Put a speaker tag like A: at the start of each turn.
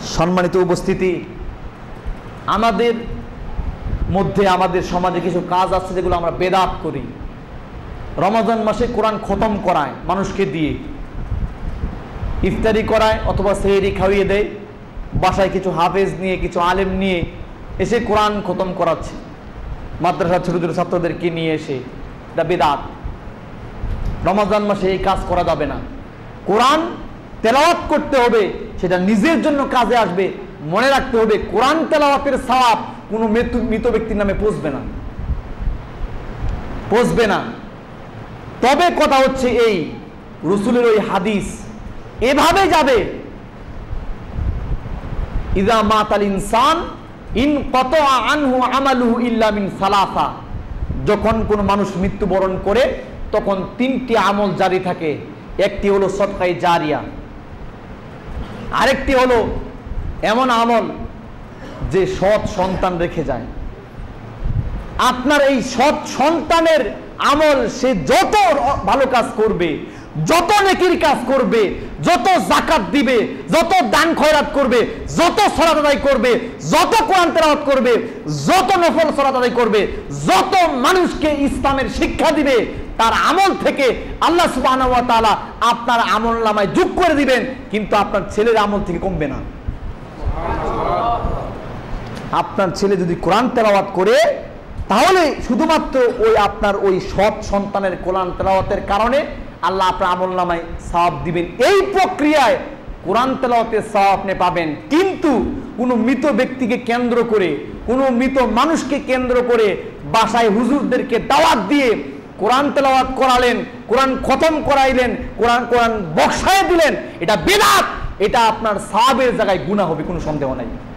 A: সম্মানিত উপস্থিতি, আমাদের মধ্যে আমাদের সমাজে কিছু কাজ আছে যেগুলো আমরা বেদাত করি। রমজান মাসে কোরআন খতম করায় মানুষকে দিয়ে, ইফতারি করায় অথবা সেহরি খাওয়িয়ে দেয়, বাসায় কিছু হাফেজ নিয়ে কিছু আলেম নিয়ে এসে কোরআন খতম করাচ্ছে, মাদ্রাসার ছোট ছোট ছাত্রদেরকে নিয়ে এসে। এটা বেদাত। রমজান মাসে এই কাজ করা যাবে না। কোরআন তেলাওয়াত করতে হবে, সেটা নিজের জন্য কাজে আসবে। মনে রাখতে হবে কোরআন তেলাওয়াতের সওয়াব কোনো মৃত ব্যক্তির নামে পৌঁছবে না। তবে কথা হচ্ছে এই রাসূলের ওই হাদিস এভাবে যাবে, ইযা মাতাল ইনসান ইনকাতা আনহু আমালুহু ইল্লা মিন সালাসা। যখন কোন মানুষ মৃত্যুবরণ করে তখন তিনটি আমল জারি থাকে। একটি হলো সদকায়ে জারিয়া, আরেকটি হলো এমন আমল যে সৎ সন্তান রেখে যায়। আপনার এই সৎ সন্তানের আমল, সে যত ভালো কাজ করবে, যত নেকির কাজ করবে, যত যাকাত দিবে, যত দান খয়রাত করবে, যত সালাত আদায় করবে, যত কোরআন তেলাওয়াত করবে, যত নফল সালাত আদায় করবে, যত মানুষকে ইসলামের শিক্ষা দিবে, তার আমল থেকে আল্লাহ সুবহানাহু ওয়া তাআলা আপনার আমলনামায় যোগ করে দিবেন, কিন্তু আপনার ছেলের আমল থেকে কমবে না। আপনার ছেলে যদি কোরআন তেলাওয়াত করে তাহলে শুধুমাত্র ওই আপনার ওই সৎ সন্তানের কোরআন তেলাওয়াতের কারণে আল্লাহ আপনার আমলনামায় সওয়াব দিবেন। এই প্রক্রিয়ায় কোরআন তেলাওয়াতের সওয়াব আপনি পাবেন। কিন্তু কোনো মৃত ব্যক্তিকে কেন্দ্র করে, কোনো মৃত মানুষকে কেন্দ্র করে বাসায় হুজুরদেরকে দাওয়াত দিয়ে কোরআন তেলাওয়াত করালেন, কোরআন খতম করাইলেন, কোরআন বক্সায় দিলেন, এটা বিদআত। এটা আপনার সওয়াবের জায়গায় গুনাহ হবে, কোনো সন্দেহ নাই।